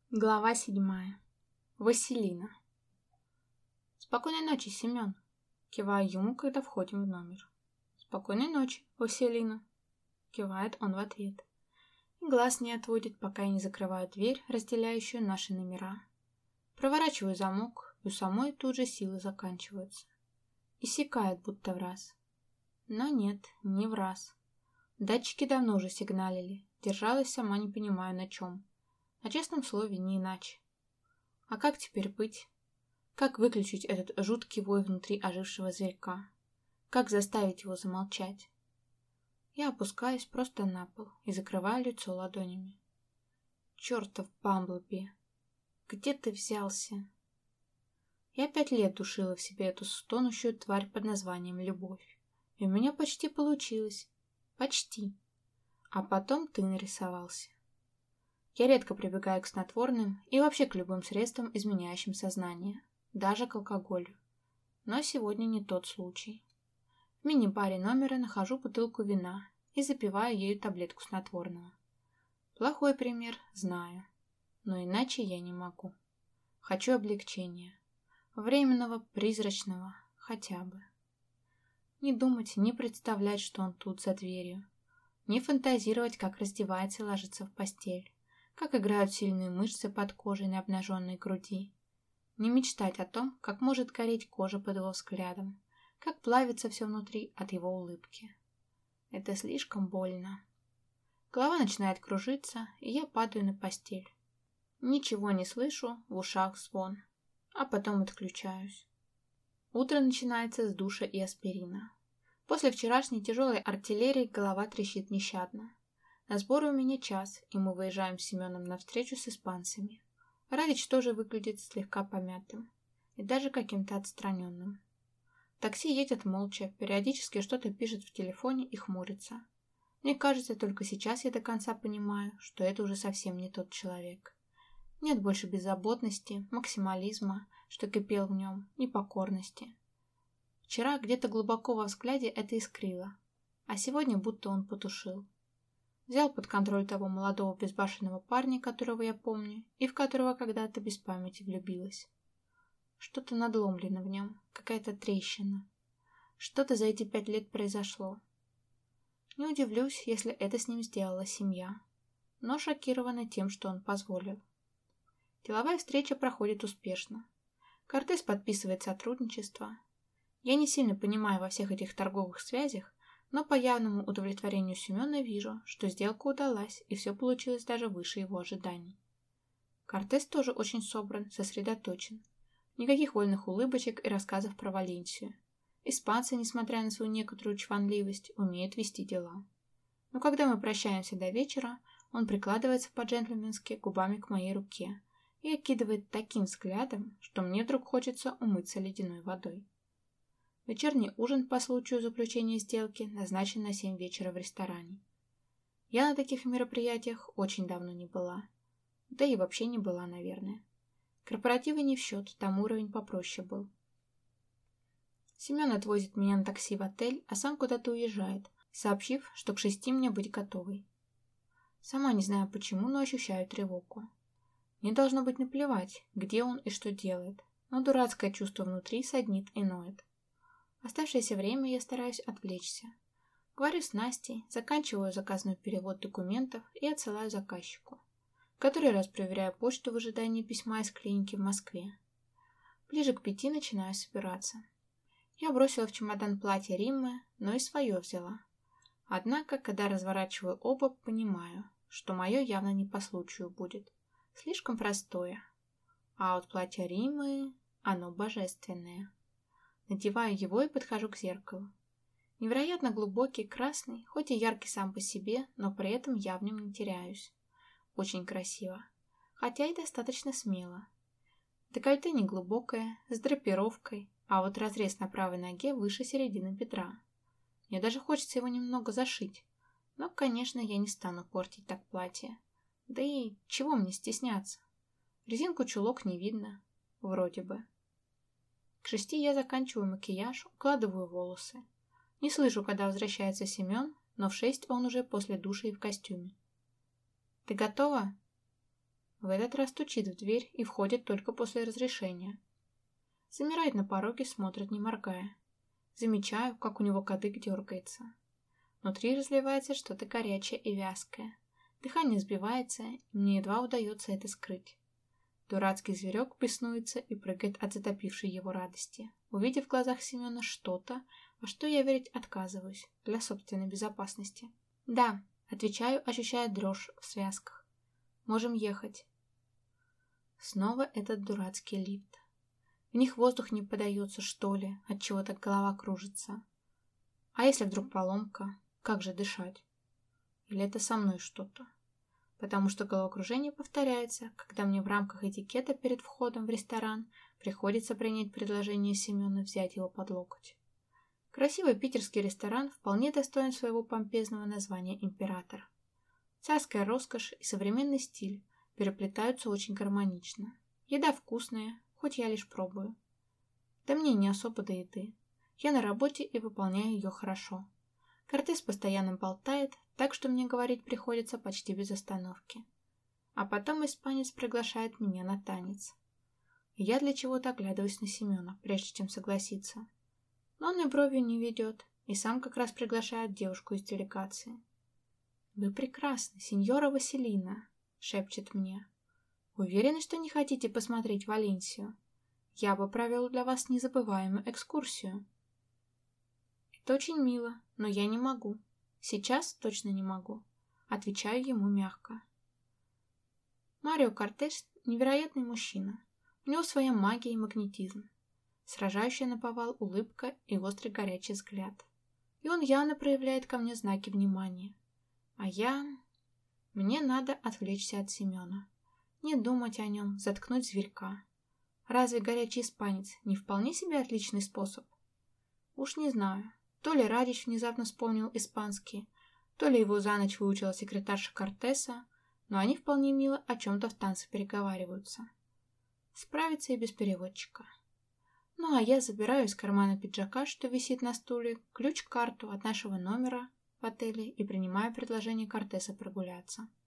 Глава 7. Василина. «Спокойной ночи, Семен!» Киваю ему, когда входим в номер. «Спокойной ночи, Василина!» Кивает он в ответ. И глаз не отводит, пока я не закрываю дверь, разделяющую наши номера. Проворачиваю замок, и у самой тут же силы заканчиваются. Иссякает будто в раз. Но нет, не в раз. Датчики давно уже сигналили. Держалась сама не понимаю на чем. На честном слове, не иначе. А как теперь быть? Как выключить этот жуткий вой внутри ожившего зверька? Как заставить его замолчать? Я опускаюсь просто на пол и закрываю лицо ладонями. Чертов Бамблби! Где ты взялся? Я 5 лет душила в себе эту стонущую тварь под названием любовь. И у меня почти получилось. Почти. А потом ты нарисовался. Я редко прибегаю к снотворным и вообще к любым средствам, изменяющим сознание, даже к алкоголю. Но сегодня не тот случай. В мини-баре номера нахожу бутылку вина и запиваю ею таблетку снотворного. Плохой пример, знаю, но иначе я не могу. Хочу облегчения. Временного, призрачного, хотя бы. Не думать, не представлять, что он тут за дверью. Не фантазировать, как раздевается и ложится в постель. Как играют сильные мышцы под кожей на обнаженной груди. Не мечтать о том, как может гореть кожа под его взглядом, как плавится все внутри от его улыбки. Это слишком больно. Голова начинает кружиться, и я падаю на постель. Ничего не слышу, в ушах звон, а потом отключаюсь. Утро начинается с душа и аспирина. После вчерашней тяжелой артиллерии голова трещит нещадно. На сборы у меня час, и мы выезжаем с Семеном на встречу с испанцами. Радич тоже выглядит слегка помятым и даже каким-то отстраненным. Такси едет молча, периодически что-то пишет в телефоне и хмурится. Мне кажется, только сейчас я до конца понимаю, что это уже совсем не тот человек. Нет больше беззаботности, максимализма, что кипел в нем, непокорности. Вчера где-то глубоко во взгляде это искрило, а сегодня будто он потушил. Взял под контроль того молодого безбашенного парня, которого я помню, и в которого когда-то без памяти влюбилась. Что-то надломлено в нем, какая-то трещина. Что-то за эти 5 лет произошло. Не удивлюсь, если это с ним сделала семья, но шокирована тем, что он позволил. Деловая встреча проходит успешно. Кортес подписывает сотрудничество. Я не сильно понимаю во всех этих торговых связях, но по явному удовлетворению Семена вижу, что сделка удалась, и все получилось даже выше его ожиданий. Кортес тоже очень собран, сосредоточен. Никаких вольных улыбочек и рассказов про Валенсию. Испанцы, несмотря на свою некоторую чванливость, умеют вести дела. Но когда мы прощаемся до вечера, он прикладывается по-джентльменски губами к моей руке и окидывает таким взглядом, что мне вдруг хочется умыться ледяной водой. Вечерний ужин по случаю заключения сделки назначен на 7 вечера в ресторане. Я на таких мероприятиях очень давно не была. Да и вообще не была, наверное. Корпоративы не в счет, там уровень попроще был. Семен отвозит меня на такси в отель, а сам куда-то уезжает, сообщив, что к 6 мне быть готовой. Сама не знаю почему, но ощущаю тревогу. Мне должно быть наплевать, где он и что делает, но дурацкое чувство внутри саднит и ноет. Оставшееся время я стараюсь отвлечься. Говорю с Настей, заканчиваю заказной перевод документов и отсылаю заказчику. Который раз проверяю почту в ожидании письма из клиники в Москве. Ближе к 5 начинаю собираться. Я бросила в чемодан платье Риммы, но и свое взяла. Однако, когда разворачиваю оба, понимаю, что мое явно не по случаю будет. Слишком простое. А вот платье Риммы, оно божественное. Надеваю его и подхожу к зеркалу. Невероятно глубокий, красный, хоть и яркий сам по себе, но при этом я в нем не теряюсь. Очень красиво, хотя и достаточно смело. Декольте не глубокое, с драпировкой, а вот разрез на правой ноге выше середины бедра. Мне даже хочется его немного зашить, но, конечно, я не стану портить так платье. Да и чего мне стесняться? Резинку чулок не видно, вроде бы. К 6 я заканчиваю макияж, укладываю волосы. Не слышу, когда возвращается Семен, но в 6 он уже после душа и в костюме. «Ты готова?» В этот раз стучит в дверь и входит только после разрешения. Замирает на пороге, смотрит, не моргая. Замечаю, как у него кадык дергается. Внутри разливается что-то горячее и вязкое. Дыхание сбивается, и мне едва удается это скрыть. Дурацкий зверек беснуется и прыгает от затопившей его радости, увидев в глазах Семена что-то, во что я верить отказываюсь, для собственной безопасности. «Да», — отвечаю, ощущая дрожь в связках. «Можем ехать». Снова этот дурацкий лифт. В них воздух не подается, что ли, отчего так голова кружится. А если вдруг поломка, как же дышать? Или это со мной что-то? Потому что головокружение повторяется, когда мне в рамках этикета перед входом в ресторан приходится принять предложение Семена взять его под локоть. Красивый питерский ресторан вполне достоин своего помпезного названия «Император». Царская роскошь и современный стиль переплетаются очень гармонично. Еда вкусная, хоть я лишь пробую. Да мне не особо до еды. Я на работе и выполняю ее хорошо. Кортес постоянно болтает, так что мне говорить приходится почти без остановки. А потом испанец приглашает меня на танец. И я для чего-то оглядываюсь на Семена, прежде чем согласиться. Но он и бровью не ведет, и сам как раз приглашает девушку из делегации. «Вы прекрасны, сеньора Василина», — шепчет мне. «Уверены, что не хотите посмотреть Валенсию? Я бы провел для вас незабываемую экскурсию». «Это очень мило, но я не могу. Сейчас точно не могу», — отвечаю ему мягко. Марио Кортес — невероятный мужчина. У него своя магия и магнетизм. Сражающая наповал улыбка и острый горячий взгляд. И он явно проявляет ко мне знаки внимания. А мне надо отвлечься от Семена. Не думать о нем, заткнуть зверька. Разве горячий испанец не вполне себе отличный способ? Уж не знаю, то ли Радич внезапно вспомнил испанский, то ли его за ночь выучила секретарша Кортеса, но они вполне мило о чем-то в танце переговариваются. Справится и без переводчика. Ну а я забираю из кармана пиджака, что висит на стуле, ключ-карту от нашего номера в отеле и принимаю предложение Кортеса прогуляться.